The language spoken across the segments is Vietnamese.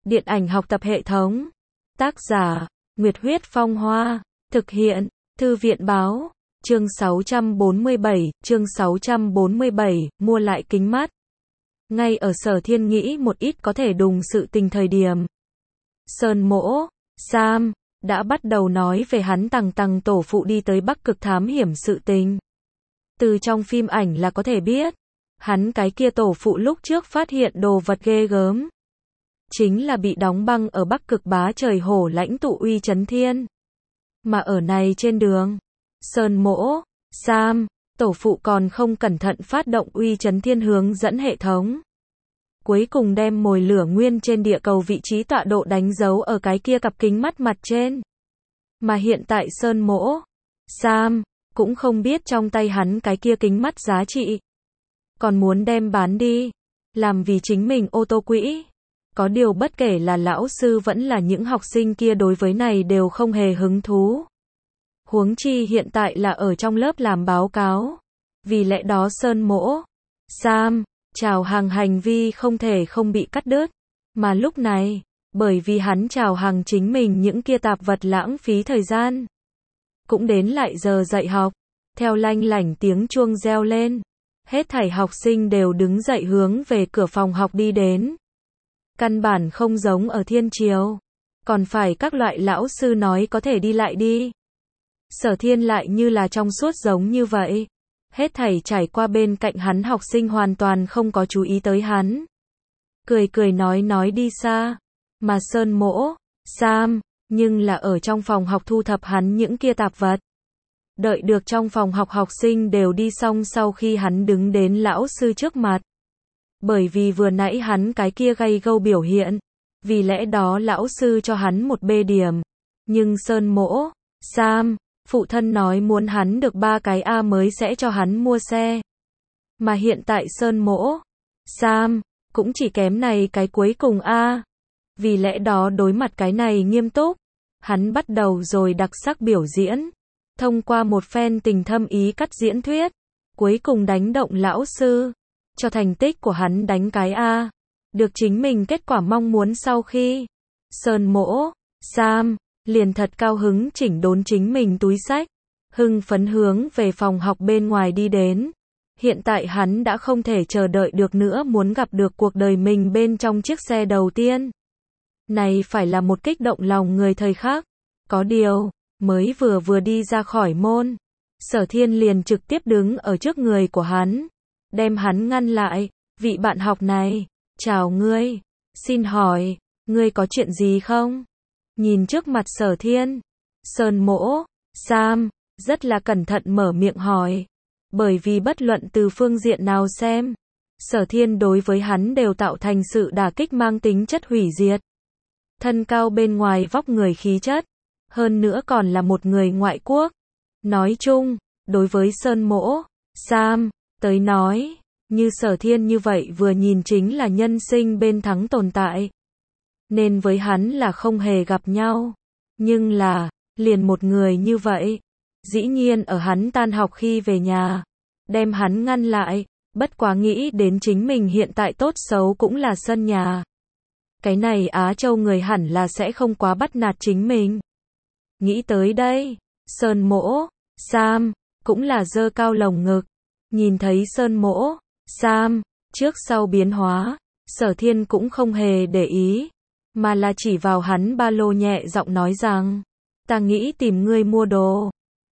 Điện ảnh học tập hệ thống. Tác giả, Nguyệt Huyết Phong Hoa. Thực hiện, Thư viện báo. Chương 647, mua lại kính mắt. Ngay ở Sở Thiên nghĩ một ít có thể đùng sự tình thời điểm. Sơn Mỗ, Sam, đã bắt đầu nói về hắn tằng tổ phụ đi tới Bắc Cực thám hiểm sự tình. Từ trong phim ảnh là có thể biết, hắn cái kia tổ phụ lúc trước phát hiện đồ vật ghê gớm. Chính là bị đóng băng ở Bắc Cực bá trời hổ lãnh tụ uy chấn thiên. Mà ở này trên đường, Sơn Mỗ, Sam, tổ phụ còn không cẩn thận phát động uy chấn thiên hướng dẫn hệ thống. Cuối cùng đem mồi lửa nguyên trên địa cầu vị trí tọa độ đánh dấu ở cái kia cặp kính mắt mặt trên. Mà hiện tại Sơn Mỗ, Sam, cũng không biết trong tay hắn cái kia kính mắt giá trị. Còn muốn đem bán đi, làm vì chính mình ô tô quỹ. Có điều bất kể là lão sư vẫn là những học sinh kia đối với này đều không hề hứng thú. Huống chi hiện tại là ở trong lớp làm báo cáo. Vì lẽ đó Sơn Mỗ, Sam, chào hàng hành vi không thể không bị cắt đứt. Mà lúc này, bởi vì hắn chào hàng chính mình những kia tạp vật lãng phí thời gian. Cũng đến lại giờ dạy học. Theo lanh lảnh tiếng chuông reo lên. Hết thảy học sinh đều đứng dậy hướng về cửa phòng học đi đến. Căn bản không giống ở thiên triều. Còn phải các loại lão sư nói có thể đi lại đi. Sở Thiên lại như là trong suốt giống như vậy. Hết thảy trải qua bên cạnh hắn học sinh hoàn toàn không có chú ý tới hắn. Cười nói đi xa. Mà Sơn Mỗ, Sam, nhưng là ở trong phòng học thu thập hắn những kia tạp vật. Đợi được trong phòng học học sinh đều đi xong sau khi hắn đứng đến lão sư trước mặt. Bởi vì vừa nãy hắn cái kia gay gâu biểu hiện. Vì lẽ đó lão sư cho hắn một B điểm. Nhưng Sơn Mỗ, Sam, phụ thân nói muốn hắn được 3 cái A mới sẽ cho hắn mua xe. Mà hiện tại Sơn Mỗ, Sam, cũng chỉ kém này cái cuối cùng A. Vì lẽ đó đối mặt cái này nghiêm túc. Hắn bắt đầu rồi đặc sắc biểu diễn. Thông qua một phen tình thâm ý cắt diễn thuyết. Cuối cùng đánh động lão sư. Cho thành tích của hắn đánh cái A. Được chính mình kết quả mong muốn sau khi. Sơn Mỗ, Sam, liền thật cao hứng chỉnh đốn chính mình túi xách. Hưng phấn hướng về phòng học bên ngoài đi đến. Hiện tại hắn đã không thể chờ đợi được nữa muốn gặp được cuộc đời mình bên trong chiếc xe đầu tiên. Này phải là một kích động lòng người thời khắc. Có điều, mới vừa đi ra khỏi môn. Sở Thiên liền trực tiếp đứng ở trước người của hắn. Đem hắn ngăn lại. Vị bạn học này, chào ngươi. Xin hỏi, ngươi có chuyện gì không? Nhìn trước mặt Sở Thiên. Sơn Mỗ, Sam, rất là cẩn thận mở miệng hỏi. Bởi vì bất luận từ phương diện nào xem. Sở Thiên đối với hắn đều tạo thành sự đả kích mang tính chất hủy diệt. Thân cao bên ngoài vóc người khí chất. Hơn nữa còn là một người ngoại quốc. Nói chung, đối với Sơn Mỗ, Sam, tới nói, như Sở Thiên như vậy vừa nhìn chính là nhân sinh bên thắng tồn tại. Nên với hắn là không hề gặp nhau. Nhưng là, liền một người như vậy. Dĩ nhiên ở hắn tan học khi về nhà. Đem hắn ngăn lại. Bất quá nghĩ đến chính mình hiện tại tốt xấu cũng là sân nhà. Cái này Á Châu người hẳn là sẽ không quá bắt nạt chính mình. Nghĩ tới đây, Sơn Mỗ, Sam, cũng là giơ cao lồng ngực. Nhìn thấy Sơn Mỗ, Sam, trước sau biến hóa, Sở Thiên cũng không hề để ý. Mà là chỉ vào hắn ba lô nhẹ giọng nói rằng, ta nghĩ tìm ngươi mua đồ.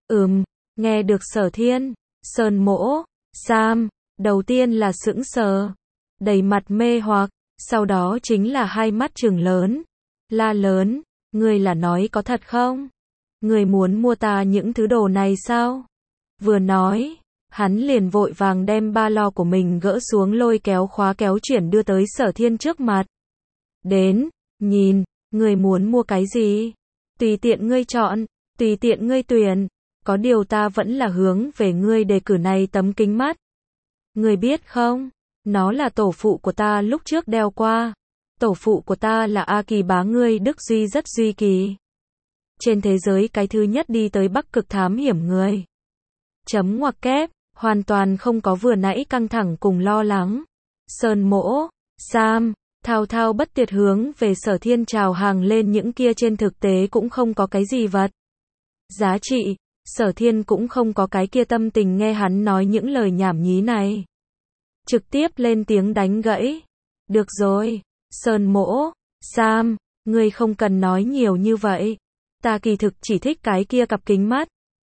Nghe được Sở Thiên, Sơn Mỗ, Sam, đầu tiên là sững sờ, đầy mặt mê hoặc, sau đó chính là hai mắt trừng lớn, la lớn, ngươi là nói có thật không? Ngươi muốn mua ta những thứ đồ này sao? Vừa nói, hắn liền vội vàng đem ba lô của mình gỡ xuống lôi kéo khóa kéo chuyển đưa tới Sở Thiên trước mặt. Đến, nhìn, ngươi muốn mua cái gì? Tùy tiện ngươi chọn, tùy tiện ngươi tuyển. Có điều ta vẫn là hướng về ngươi đề cử này tấm kính mắt. Ngươi biết không? Nó là tổ phụ của ta lúc trước đeo qua. Tổ phụ của ta là A Kỳ bá ngươi Đức Duy rất duy kỳ. Trên thế giới cái thứ nhất đi tới Bắc Cực thám hiểm người. Chấm ngoặc kép, hoàn toàn không có vừa nãy căng thẳng cùng lo lắng. Sơn Mỗ, Sam, thao thao bất tuyệt hướng về Sở Thiên chào hàng lên những kia trên thực tế cũng không có cái gì vật giá trị, Sở Thiên cũng không có cái kia tâm tình nghe hắn nói những lời nhảm nhí này. Trực tiếp lên tiếng đánh gãy. Được rồi, Sơn Mỗ, Sam, ngươi không cần nói nhiều như vậy. Ta kỳ thực chỉ thích cái kia cặp kính mắt.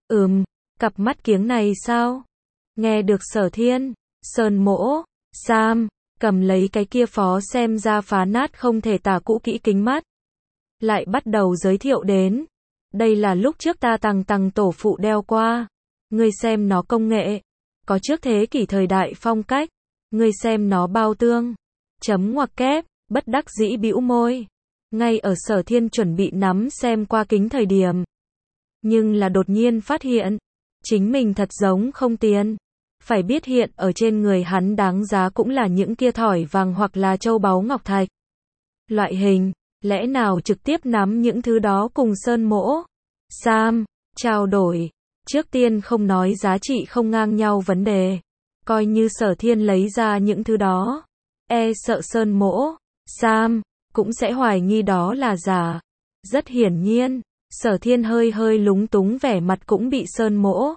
Cặp mắt kiếng này sao? Nghe được Sở Thiên, Sơn Mỗ, Sam, cầm lấy cái kia phó xem ra phá nát không thể tả cũ kỹ kính mắt. Lại bắt đầu giới thiệu đến. Đây là lúc trước ta tằng tổ phụ đeo qua. Ngươi xem nó công nghệ. Có trước thế kỷ thời đại phong cách. Ngươi xem nó bao tương. Chấm ngoặc kép, bất đắc dĩ bĩu môi. Ngay ở Sở Thiên chuẩn bị nắm xem qua kính thời điểm. Nhưng là đột nhiên phát hiện. Chính mình thật giống không tiền. Phải biết hiện ở trên người hắn đáng giá cũng là những kia thỏi vàng hoặc là châu báu ngọc thạch. Loại hình, lẽ nào trực tiếp nắm những thứ đó cùng Sơn Mỗ, Sam, trao đổi. Trước tiên không nói giá trị không ngang nhau vấn đề. Coi như Sở Thiên lấy ra những thứ đó. Sợ Sơn Mỗ, Sam, cũng sẽ hoài nghi đó là giả. Rất hiển nhiên, Sở Thiên hơi lúng túng vẻ mặt cũng bị Sơn Mỗ,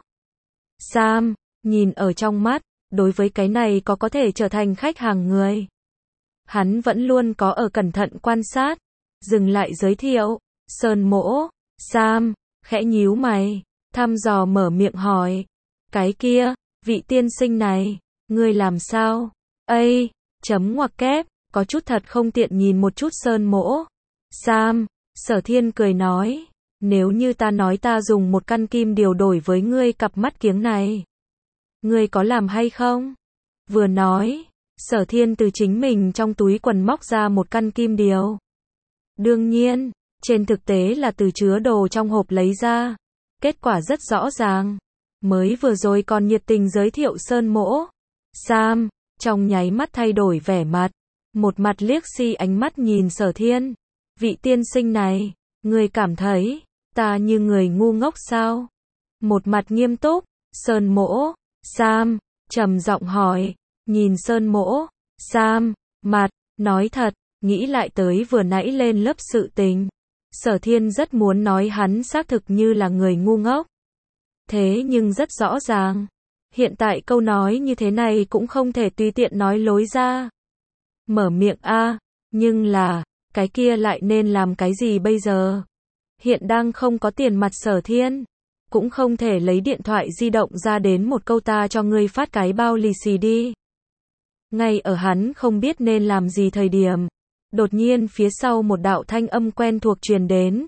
Sam, nhìn ở trong mắt, đối với cái này có thể trở thành khách hàng người. Hắn vẫn luôn có ở cẩn thận quan sát, dừng lại giới thiệu, Sơn Mỗ, Sam, khẽ nhíu mày, thăm dò mở miệng hỏi, cái kia, vị tiên sinh này, ngươi làm sao? Chấm ngoặc kép, có chút thật không tiện nhìn một chút Sơn Mỗ, Sam, Sở Thiên cười nói, nếu như ta nói ta dùng một căn kim điều đổi với ngươi cặp mắt kiếng này, ngươi có làm hay không? Vừa nói, Sở Thiên từ chính mình trong túi quần móc ra một căn kim điều. Đương nhiên, trên thực tế là từ chứa đồ trong hộp lấy ra. Kết quả rất rõ ràng. Mới vừa rồi còn nhiệt tình giới thiệu Sơn Mỗ, Sam, trong nháy mắt thay đổi vẻ mặt. Một mặt liếc ánh mắt nhìn Sở Thiên. Vị tiên sinh này, ngươi cảm thấy, ta như người ngu ngốc sao? Một mặt nghiêm túc, Sơn Mỗ, Sam, trầm giọng hỏi, nhìn Sơn Mỗ, Sam, mặt, nói thật, nghĩ lại tới vừa nãy lên lớp sự tình. Sở Thiên rất muốn nói hắn xác thực như là người ngu ngốc. Thế nhưng rất rõ ràng, hiện tại câu nói như thế này cũng không thể tùy tiện nói lối ra. Mở miệng nhưng là, cái kia lại nên làm cái gì bây giờ? Hiện đang không có tiền mặt Sở Thiên, cũng không thể lấy điện thoại di động ra đến một câu ta cho ngươi phát cái bao lì xì đi. Ngay ở hắn không biết nên làm gì thời điểm, đột nhiên phía sau một đạo thanh âm quen thuộc truyền đến.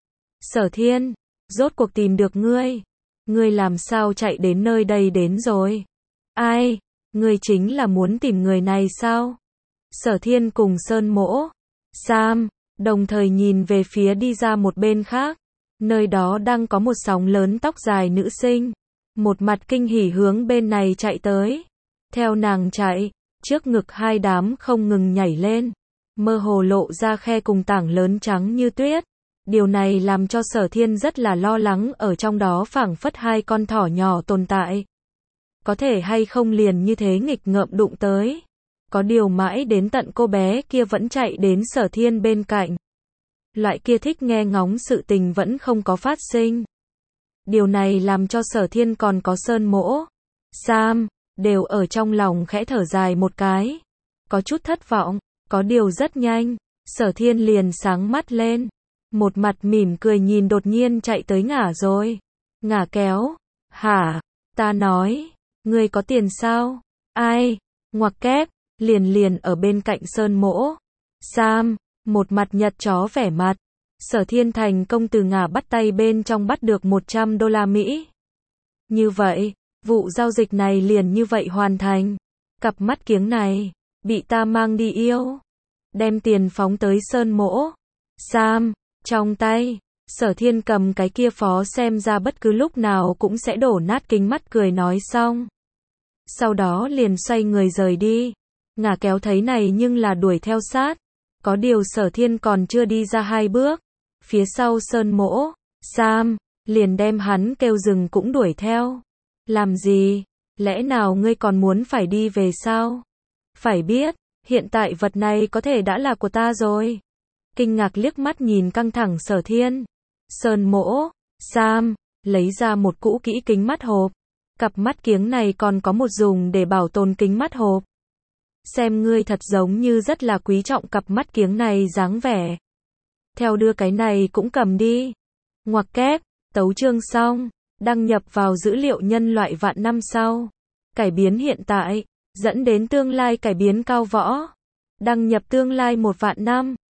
Sở Thiên, rốt cuộc tìm được ngươi. Ngươi làm sao chạy đến nơi đây đến rồi? Ai? Ngươi chính là muốn tìm người này sao? Sở Thiên cùng Sơn Mỗ, Sam, đồng thời nhìn về phía đi ra một bên khác. Nơi đó đang có một sóng lớn tóc dài nữ sinh. Một mặt kinh hỉ hướng bên này chạy tới. Theo nàng chạy, trước ngực hai đám không ngừng nhảy lên. Mơ hồ lộ ra khe cùng tảng lớn trắng như tuyết. Điều này làm cho Sở Thiên rất là lo lắng ở trong đó phảng phất hai con thỏ nhỏ tồn tại. Có thể hay không liền như thế nghịch ngợm đụng tới. Có điều mãi đến tận cô bé kia vẫn chạy đến Sở Thiên bên cạnh. Loại kia thích nghe ngóng sự tình vẫn không có phát sinh. Điều này làm cho Sở Thiên còn có Sơn Mỗ, Sam, đều ở trong lòng khẽ thở dài một cái. Có chút thất vọng, có điều rất nhanh, Sở Thiên liền sáng mắt lên. Một mặt mỉm cười nhìn đột nhiên chạy tới ngả rồi. Ngả kéo, hả? Ta nói, ngươi có tiền sao? Ai? Ngoặc kép, liền ở bên cạnh Sơn Mỗ, Sam, một mặt nhật chó vẻ mặt. Sở Thiên thành công từ ngả bắt tay bên trong bắt được 100 đô la Mỹ. Như vậy, vụ giao dịch này liền như vậy hoàn thành. Cặp mắt kiếng này, bị ta mang đi yêu. Đem tiền phóng tới Sơn Mỗ, Sam, trong tay. Sở Thiên cầm cái kia phó xem ra bất cứ lúc nào cũng sẽ đổ nát kính mắt cười nói xong. Sau đó liền xoay người rời đi. Ngả kéo thấy này nhưng là đuổi theo sát. Có điều Sở Thiên còn chưa đi ra hai bước. Phía sau Sơn Mỗ, Sam, liền đem hắn kêu dừng cũng đuổi theo. Làm gì? Lẽ nào ngươi còn muốn phải đi về sao? Phải biết, Hiện tại vật này có thể đã là của ta rồi. Kinh ngạc liếc mắt nhìn căng thẳng Sở Thiên. Sơn Mỗ, Sam, lấy ra một cũ kỹ kính mắt hộp. Cặp mắt kiếng này còn có một dùng để bảo tồn kính mắt hộp. Xem ngươi thật giống như rất là quý trọng cặp mắt kiếng này dáng vẻ. Theo đưa cái này cũng cầm đi. Ngoặc kép, tấu chương xong. Đăng nhập vào dữ liệu nhân loại vạn năm sau. Cải biến hiện tại, dẫn đến tương lai cải biến cao võ. Đăng nhập tương lai 1 vạn năm.